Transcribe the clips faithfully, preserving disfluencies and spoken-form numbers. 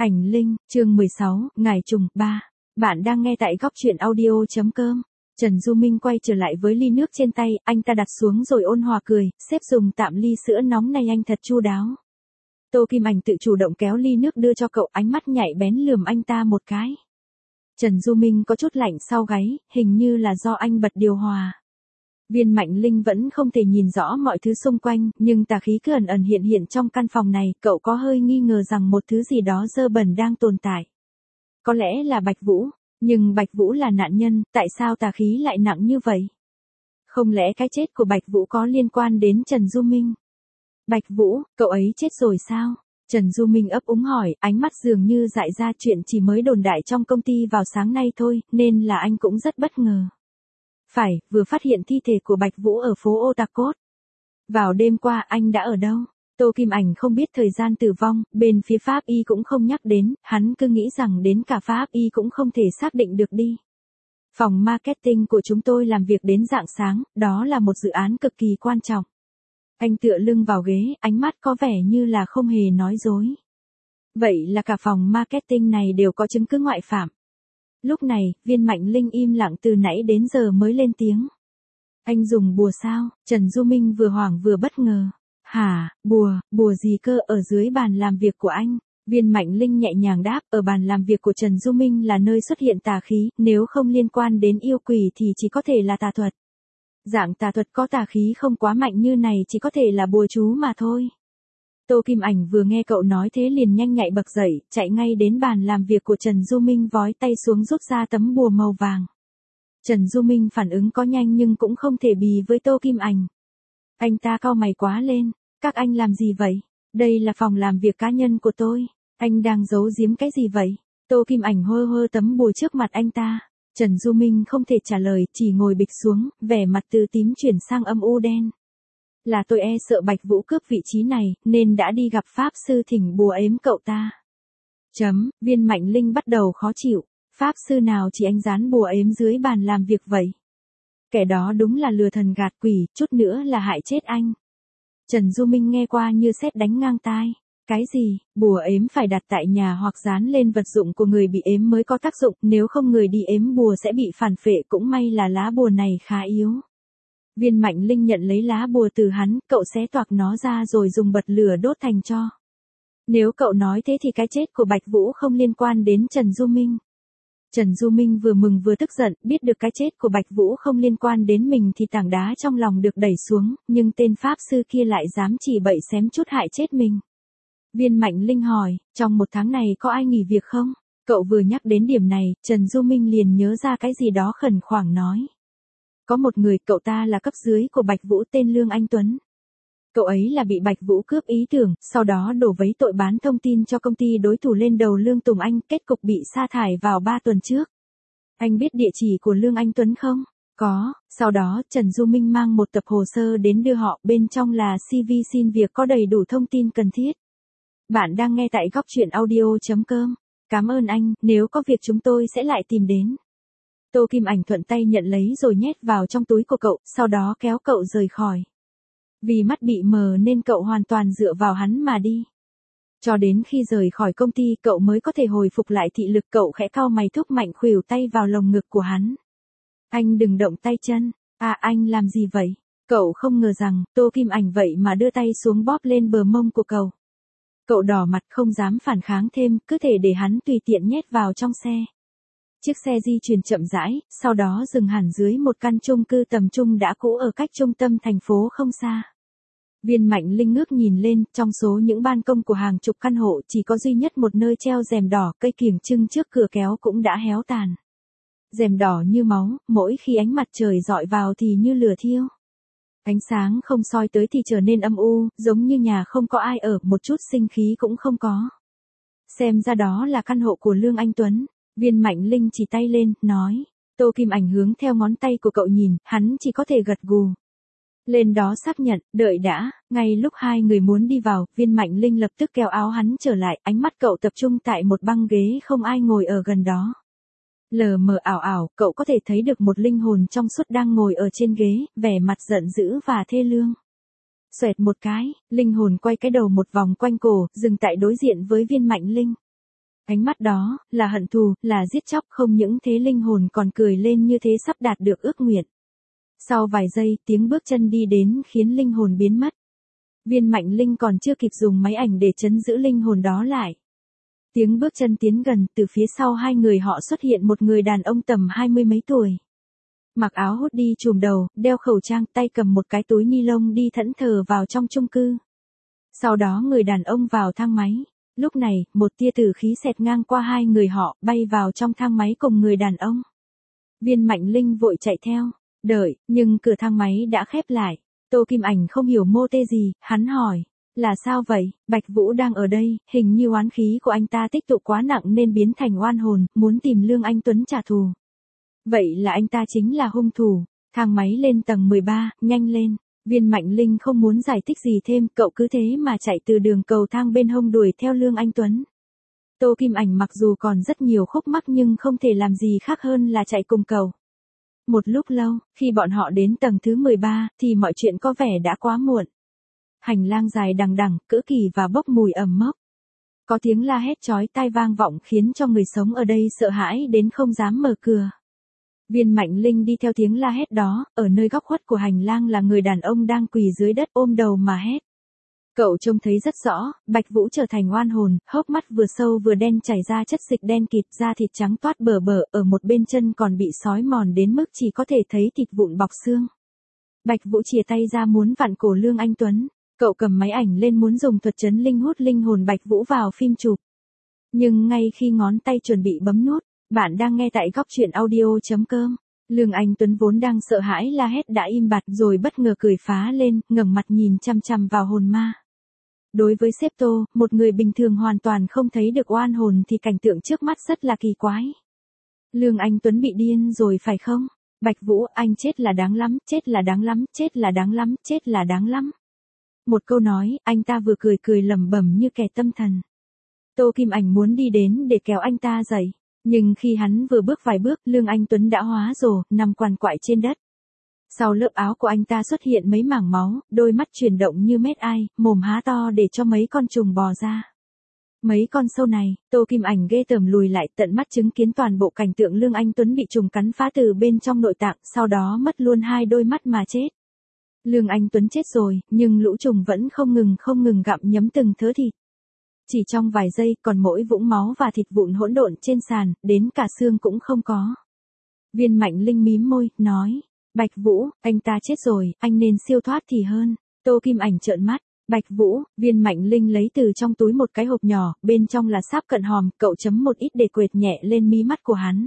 Ảnh Linh, chương mười sáu, Ngải Trùng, ba. Bạn đang nghe tại góc truyện audio.com. Trần Du Minh quay trở lại với ly nước trên tay, anh ta đặt xuống rồi ôn hòa cười, sếp dùng tạm ly sữa nóng này anh thật chu đáo. Tô Kim Ảnh tự chủ động kéo ly nước đưa cho cậu, ánh mắt nhạy bén lườm anh ta một cái. Trần Du Minh có chút lạnh sau gáy, hình như là do anh bật điều hòa. Viên Mạnh Linh vẫn không thể nhìn rõ mọi thứ xung quanh, nhưng tà khí cứ ẩn ẩn hiện hiện trong căn phòng này, cậu có hơi nghi ngờ rằng một thứ gì đó dơ bẩn đang tồn tại. Có lẽ là Bạch Vũ, nhưng Bạch Vũ là nạn nhân, tại sao tà khí lại nặng như vậy? Không lẽ cái chết của Bạch Vũ có liên quan đến Trần Du Minh? Bạch Vũ, cậu ấy chết rồi sao? Trần Du Minh ấp úng hỏi, ánh mắt dường như dại ra chuyện chỉ mới đồn đại trong công ty vào sáng nay thôi, nên là anh cũng rất bất ngờ. Phải, vừa phát hiện thi thể của Bạch Vũ ở phố Otakot. Vào đêm qua anh đã ở đâu? Tô Kim Ảnh không biết thời gian tử vong, bên phía Pháp Y cũng không nhắc đến, hắn cứ nghĩ rằng đến cả Pháp Y cũng không thể xác định được đi. Phòng marketing của chúng tôi làm việc đến rạng sáng, đó là một dự án cực kỳ quan trọng. Anh tựa lưng vào ghế, ánh mắt có vẻ như là không hề nói dối. Vậy là cả phòng marketing này đều có chứng cứ ngoại phạm. Lúc này, Viên Mạnh Linh im lặng từ nãy đến giờ mới lên tiếng. Anh dùng bùa sao? Trần Du Minh vừa hoảng vừa bất ngờ. Hả, bùa, bùa gì cơ? Ở dưới bàn làm việc của anh? Viên Mạnh Linh nhẹ nhàng đáp, ở bàn làm việc của Trần Du Minh là nơi xuất hiện tà khí, nếu không liên quan đến yêu quỷ thì chỉ có thể là tà thuật. Dạng tà thuật có tà khí không quá mạnh như này chỉ có thể là bùa chú mà thôi. Tô Kim Ảnh vừa nghe cậu nói thế liền nhanh nhạy bật dậy, chạy ngay đến bàn làm việc của Trần Du Minh vói tay xuống rút ra tấm bùa màu vàng. Trần Du Minh phản ứng có nhanh nhưng cũng không thể bì với Tô Kim Ảnh. Anh ta cau mày quá lên, các anh làm gì vậy? Đây là phòng làm việc cá nhân của tôi, anh đang giấu giếm cái gì vậy? Tô Kim Ảnh hơ hơ tấm bùa trước mặt anh ta. Trần Du Minh không thể trả lời, chỉ ngồi bịch xuống, vẻ mặt từ tím chuyển sang âm u đen. Là tôi e sợ Bạch Vũ cướp vị trí này, nên đã đi gặp Pháp Sư thỉnh bùa ếm cậu ta. Chấm, Viên Mạnh Linh bắt đầu khó chịu. Pháp Sư nào chỉ anh dán bùa ếm dưới bàn làm việc vậy? Kẻ đó đúng là lừa thần gạt quỷ, chút nữa là hại chết anh. Trần Du Minh nghe qua như sét đánh ngang tai. Cái gì, bùa ếm phải đặt tại nhà hoặc dán lên vật dụng của người bị ếm mới có tác dụng, nếu không người đi ếm bùa sẽ bị phản phệ, cũng may là lá bùa này khá yếu. Viên Mạnh Linh nhận lấy lá bùa từ hắn, cậu xé toạc nó ra rồi dùng bật lửa đốt thành tro. Nếu cậu nói thế thì cái chết của Bạch Vũ không liên quan đến Trần Du Minh. Trần Du Minh vừa mừng vừa tức giận, biết được cái chết của Bạch Vũ không liên quan đến mình thì tảng đá trong lòng được đẩy xuống, nhưng tên Pháp Sư kia lại dám chỉ bậy xém chút hại chết mình. Viên Mạnh Linh hỏi, trong một tháng này có ai nghỉ việc không? Cậu vừa nhắc đến điểm này, Trần Du Minh liền nhớ ra cái gì đó khẩn khoản nói. Có một người, cậu ta là cấp dưới của Bạch Vũ tên Lương Anh Tuấn. Cậu ấy là bị Bạch Vũ cướp ý tưởng, sau đó đổ vấy tội bán thông tin cho công ty đối thủ lên đầu Lương Tùng Anh, kết cục bị sa thải vào ba tuần trước. Anh biết địa chỉ của Lương Anh Tuấn không? Có, sau đó Trần Du Minh mang một tập hồ sơ đến đưa họ, bên trong là xê vê xin việc có đầy đủ thông tin cần thiết. Bạn đang nghe tại góc truyện audio.com. Cảm ơn anh, nếu có việc chúng tôi sẽ lại tìm đến. Tô Kim Ảnh thuận tay nhận lấy rồi nhét vào trong túi của cậu, sau đó kéo cậu rời khỏi. Vì mắt bị mờ nên cậu hoàn toàn dựa vào hắn mà đi. Cho đến khi rời khỏi công ty cậu mới có thể hồi phục lại thị lực, cậu khẽ cau mày thúc mạnh khuỷu tay vào lồng ngực của hắn. Anh đừng động tay chân, à anh làm gì vậy? Cậu không ngờ rằng, Tô Kim Ảnh vậy mà đưa tay xuống bóp lên bờ mông của cậu. Cậu đỏ mặt không dám phản kháng thêm, cứ thể để hắn tùy tiện nhét vào trong xe. Chiếc xe di chuyển chậm rãi, sau đó dừng hẳn dưới một căn chung cư tầm trung đã cũ ở cách trung tâm thành phố không xa. Viên Mạnh Linh ngước nhìn lên, trong số những ban công của hàng chục căn hộ chỉ có duy nhất một nơi treo rèm đỏ, cây kiểng trưng trước cửa kéo cũng đã héo tàn. Rèm đỏ như máu, mỗi khi ánh mặt trời dọi vào thì như lửa thiêu. Ánh sáng không soi tới thì trở nên âm u, giống như nhà không có ai ở, một chút sinh khí cũng không có. Xem ra đó là căn hộ của Lương Anh Tuấn. Viên Mạnh Linh chỉ tay lên, nói. Tô Kim Ảnh hướng theo ngón tay của cậu nhìn, hắn chỉ có thể gật gù. Lên đó xác nhận, đợi đã, ngay lúc hai người muốn đi vào, Viên Mạnh Linh lập tức kéo áo hắn trở lại, ánh mắt cậu tập trung tại một băng ghế không ai ngồi ở gần đó. Lờ mờ ảo ảo, cậu có thể thấy được một linh hồn trong suốt đang ngồi ở trên ghế, vẻ mặt giận dữ và thê lương. Xoẹt một cái, linh hồn quay cái đầu một vòng quanh cổ, dừng tại đối diện với Viên Mạnh Linh. Ánh mắt đó, là hận thù, là giết chóc, không những thế linh hồn còn cười lên như thế sắp đạt được ước nguyện. Sau vài giây, tiếng bước chân đi đến khiến linh hồn biến mất. Viên Mạnh Linh còn chưa kịp dùng máy ảnh để trấn giữ linh hồn đó lại. Tiếng bước chân tiến gần, từ phía sau hai người họ xuất hiện một người đàn ông tầm hai mươi mấy tuổi. Mặc áo hoodie trùm đầu, đeo khẩu trang, tay cầm một cái túi ni lông đi thẫn thờ vào trong chung cư. Sau đó người đàn ông vào thang máy. Lúc này, một tia tử khí xẹt ngang qua hai người họ, bay vào trong thang máy cùng người đàn ông. Viên Mạnh Linh vội chạy theo, đợi, nhưng cửa thang máy đã khép lại. Tô Kim Ảnh không hiểu mô tê gì, hắn hỏi, là sao vậy? Bạch Vũ đang ở đây, hình như oán khí của anh ta tích tụ quá nặng nên biến thành oan hồn, muốn tìm Lương Anh Tuấn trả thù. Vậy là anh ta chính là hung thủ. Thang máy lên tầng mười ba, nhanh lên. Viên Mạnh Linh không muốn giải thích gì thêm, cậu cứ thế mà chạy từ đường cầu thang bên hông đuổi theo Lương Anh Tuấn. Tô Kim Ảnh mặc dù còn rất nhiều khúc mắc nhưng không thể làm gì khác hơn là chạy cùng cậu. Một lúc lâu, khi bọn họ đến tầng thứ mười ba, thì mọi chuyện có vẻ đã quá muộn. Hành lang dài đằng đằng, cữ kỳ và bốc mùi ẩm mốc. Có tiếng la hét chói tai vang vọng khiến cho người sống ở đây sợ hãi đến không dám mở cửa. Viên Mạnh Linh đi theo tiếng la hét đó, ở nơi góc khuất của hành lang là người đàn ông đang quỳ dưới đất ôm đầu mà hét. Cậu trông thấy rất rõ, Bạch Vũ trở thành oan hồn, hốc mắt vừa sâu vừa đen chảy ra chất dịch đen kịt, da thịt trắng toát bờ bờ, ở một bên chân còn bị sói mòn đến mức chỉ có thể thấy thịt vụn bọc xương. Bạch Vũ chìa tay ra muốn vặn cổ Lương Anh Tuấn, cậu cầm máy ảnh lên muốn dùng thuật trấn linh hút linh hồn Bạch Vũ vào phim chụp. Nhưng ngay khi ngón tay chuẩn bị bấm nút, bạn đang nghe tại góc truyện audio chấm com. Lương Anh Tuấn vốn đang sợ hãi la hét đã im bặt rồi bất ngờ cười phá lên, ngẩng mặt nhìn chằm chằm vào hồn ma. Đối với sếp Tô, một người bình thường hoàn toàn không thấy được oan hồn thì cảnh tượng trước mắt rất là kỳ quái. Lương Anh Tuấn bị điên rồi phải không? Bạch Vũ, anh chết là đáng lắm, chết là đáng lắm, chết là đáng lắm, chết là đáng lắm. Một câu nói, anh ta vừa cười cười lẩm bẩm như kẻ tâm thần. Tô Kim Ảnh muốn đi đến để kéo anh ta dậy. Nhưng khi hắn vừa bước vài bước, Lương Anh Tuấn đã hóa rồ, nằm quằn quại trên đất. Sau lớp áo của anh ta xuất hiện mấy mảng máu, đôi mắt chuyển động như mét ai, mồm há to để cho mấy con trùng bò ra. Mấy con sâu này, Tô Kim Ảnh ghê tởm lùi lại, tận mắt chứng kiến toàn bộ cảnh tượng Lương Anh Tuấn bị trùng cắn phá từ bên trong nội tạng, sau đó mất luôn hai đôi mắt mà chết. Lương Anh Tuấn chết rồi, nhưng lũ trùng vẫn không ngừng không ngừng gặm nhấm từng thớ thịt. Chỉ trong vài giây, còn mỗi vũng máu và thịt vụn hỗn độn trên sàn, đến cả xương cũng không có. Viên Mạnh Linh mím môi, nói, Bạch Vũ, anh ta chết rồi, anh nên siêu thoát thì hơn. Tô Kim Ảnh trợn mắt, Bạch Vũ, Viên Mạnh Linh lấy từ trong túi một cái hộp nhỏ, bên trong là sáp cận hòm, cậu chấm một ít để quệt nhẹ lên mí mắt của hắn.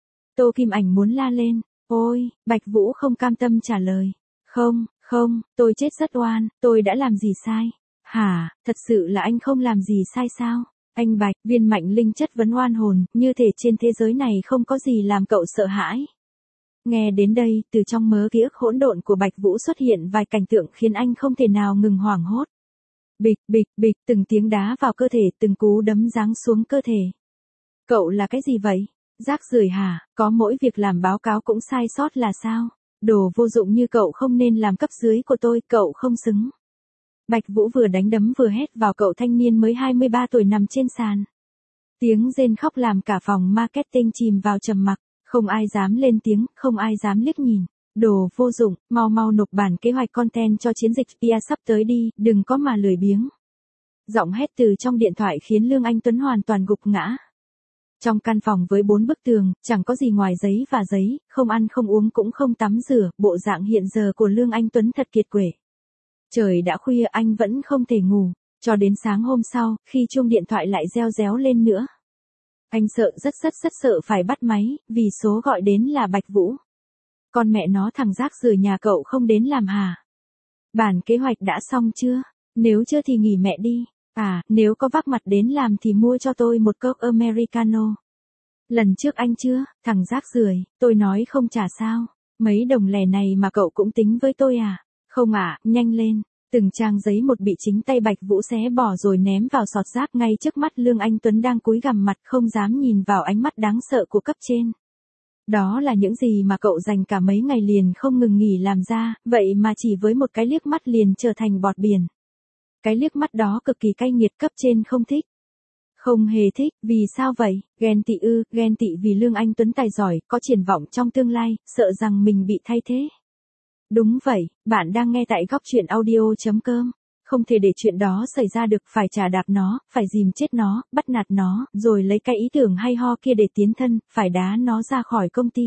Tô Kim Ảnh muốn la lên, ôi, Bạch Vũ không cam tâm trả lời, không, không, tôi chết rất oan, tôi đã làm gì sai? Hả, thật sự là anh không làm gì sai sao? Anh Bạch, Viên Mạnh Linh chất vấn oan hồn, như thể trên thế giới này không có gì làm cậu sợ hãi. Nghe đến đây, từ trong mớ ký ức hỗn độn của Bạch Vũ xuất hiện vài cảnh tượng khiến anh không thể nào ngừng hoảng hốt. Bịch, bịch, bịch, từng tiếng đá vào cơ thể, từng cú đấm giáng xuống cơ thể. Cậu là cái gì vậy? Rác rưởi hả? Có mỗi việc làm báo cáo cũng sai sót là sao? Đồ vô dụng như cậu không nên làm cấp dưới của tôi, cậu không xứng. Bạch Vũ vừa đánh đấm vừa hét vào cậu thanh niên mới hai mươi ba tuổi nằm trên sàn. Tiếng rên khóc làm cả phòng marketing chìm vào trầm mặc, không ai dám lên tiếng, không ai dám liếc nhìn. Đồ vô dụng, mau mau nộp bản kế hoạch content cho chiến dịch pê e sắp tới đi, đừng có mà lười biếng. Giọng hét từ trong điện thoại khiến Lương Anh Tuấn hoàn toàn gục ngã. Trong căn phòng với bốn bức tường, chẳng có gì ngoài giấy và giấy, không ăn không uống cũng không tắm rửa, bộ dạng hiện giờ của Lương Anh Tuấn thật kiệt quệ. Trời đã khuya anh vẫn không thể ngủ, cho đến sáng hôm sau, khi chuông điện thoại lại reo réo lên nữa. Anh sợ rất rất rất sợ phải bắt máy, vì số gọi đến là Bạch Vũ. Con mẹ nó thằng rác rưởi nhà cậu không đến làm hả? Bản kế hoạch đã xong chưa? Nếu chưa thì nghỉ mẹ đi. À, nếu có vác mặt đến làm thì mua cho tôi một cốc Americano. Lần trước anh chưa, thằng rác rưởi, tôi nói không trả sao. Mấy đồng lẻ này mà cậu cũng tính với tôi à? Không ạ, à, nhanh lên. Từng trang giấy một bị chính tay Bạch Vũ xé bỏ rồi ném vào sọt rác ngay trước mắt Lương Anh Tuấn đang cúi gằm mặt không dám nhìn vào ánh mắt đáng sợ của cấp trên. Đó là những gì mà cậu dành cả mấy ngày liền không ngừng nghỉ làm ra, vậy mà chỉ với một cái liếc mắt liền trở thành bọt biển. Cái liếc mắt đó cực kỳ cay nghiệt, cấp trên không thích. Không hề thích, vì sao vậy? Ghen tị ư, ghen tị vì Lương Anh Tuấn tài giỏi, có triển vọng trong tương lai, sợ rằng mình bị thay thế. Đúng vậy, bạn đang nghe tại góc chuyện audio.com. Không thể để chuyện đó xảy ra được, phải chà đạp nó, phải dìm chết nó, bắt nạt nó, rồi lấy cái ý tưởng hay ho kia để tiến thân, phải đá nó ra khỏi công ty.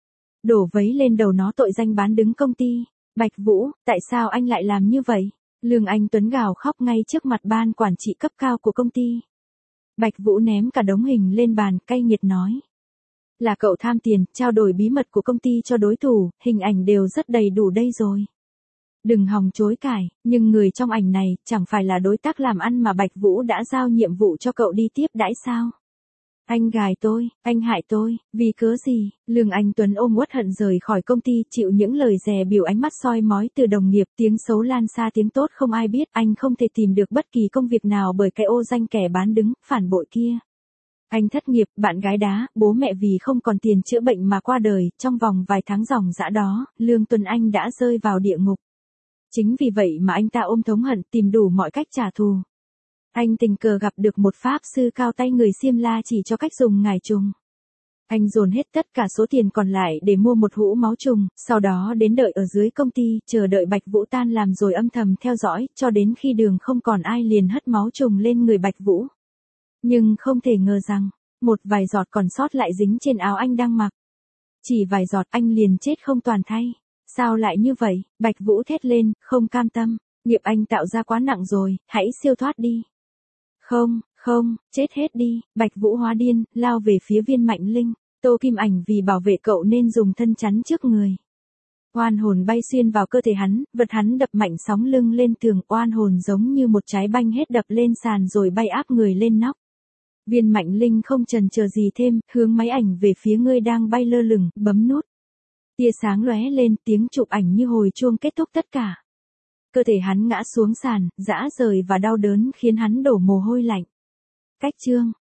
Đổ vấy lên đầu nó tội danh bán đứng công ty. Bạch Vũ, tại sao anh lại làm như vậy? Lương Anh Tuấn gào khóc ngay trước mặt ban quản trị cấp cao của công ty. Bạch Vũ ném cả đống hình lên bàn, cay nghiệt nói. Là cậu tham tiền, trao đổi bí mật của công ty cho đối thủ, hình ảnh đều rất đầy đủ đây rồi. Đừng hòng chối cãi, nhưng người trong ảnh này chẳng phải là đối tác làm ăn mà Bạch Vũ đã giao nhiệm vụ cho cậu đi tiếp đãi sao? Anh gài tôi, anh hại tôi, vì cớ gì? Lương Anh Tuấn ôm uất hận rời khỏi công ty, chịu những lời dè bỉu, ánh mắt soi mói từ đồng nghiệp, tiếng xấu lan xa tiếng tốt không ai biết, anh không thể tìm được bất kỳ công việc nào bởi cái ô danh kẻ bán đứng, phản bội kia. Anh thất nghiệp, bạn gái đá, bố mẹ vì không còn tiền chữa bệnh mà qua đời, trong vòng vài tháng ròng rã đó, Lương Tuấn Anh đã rơi vào địa ngục. Chính vì vậy mà anh ta ôm thống hận, tìm đủ mọi cách trả thù. Anh tình cờ gặp được một pháp sư cao tay người Xiêm La chỉ cho cách dùng ngải trùng. Anh dồn hết tất cả số tiền còn lại để mua một hũ máu trùng, sau đó đến đợi ở dưới công ty, chờ đợi Bạch Vũ tan làm rồi âm thầm theo dõi, cho đến khi đường không còn ai liền hất máu trùng lên người Bạch Vũ. Nhưng không thể ngờ rằng, một vài giọt còn sót lại dính trên áo anh đang mặc. Chỉ vài giọt anh liền chết không toàn thay. Sao lại như vậy? Bạch Vũ thét lên, không cam tâm. Nghiệp anh tạo ra quá nặng rồi, hãy siêu thoát đi. Không, không, chết hết đi. Bạch Vũ hóa điên, lao về phía Viên Mạnh Linh. Tô Kim Ảnh vì bảo vệ cậu nên dùng thân chắn trước người. Oan hồn bay xuyên vào cơ thể hắn, vật hắn đập mạnh sóng lưng lên tường, oan hồn giống như một trái banh hết đập lên sàn rồi bay áp người lên nóc. Viên Mạnh Linh không chần chờ gì thêm, hướng máy ảnh về phía người đang bay lơ lửng, bấm nút. Tia sáng lóe lên, tiếng chụp ảnh như hồi chuông kết thúc tất cả. Cơ thể hắn ngã xuống sàn, rã rời và đau đớn khiến hắn đổ mồ hôi lạnh. Cách chương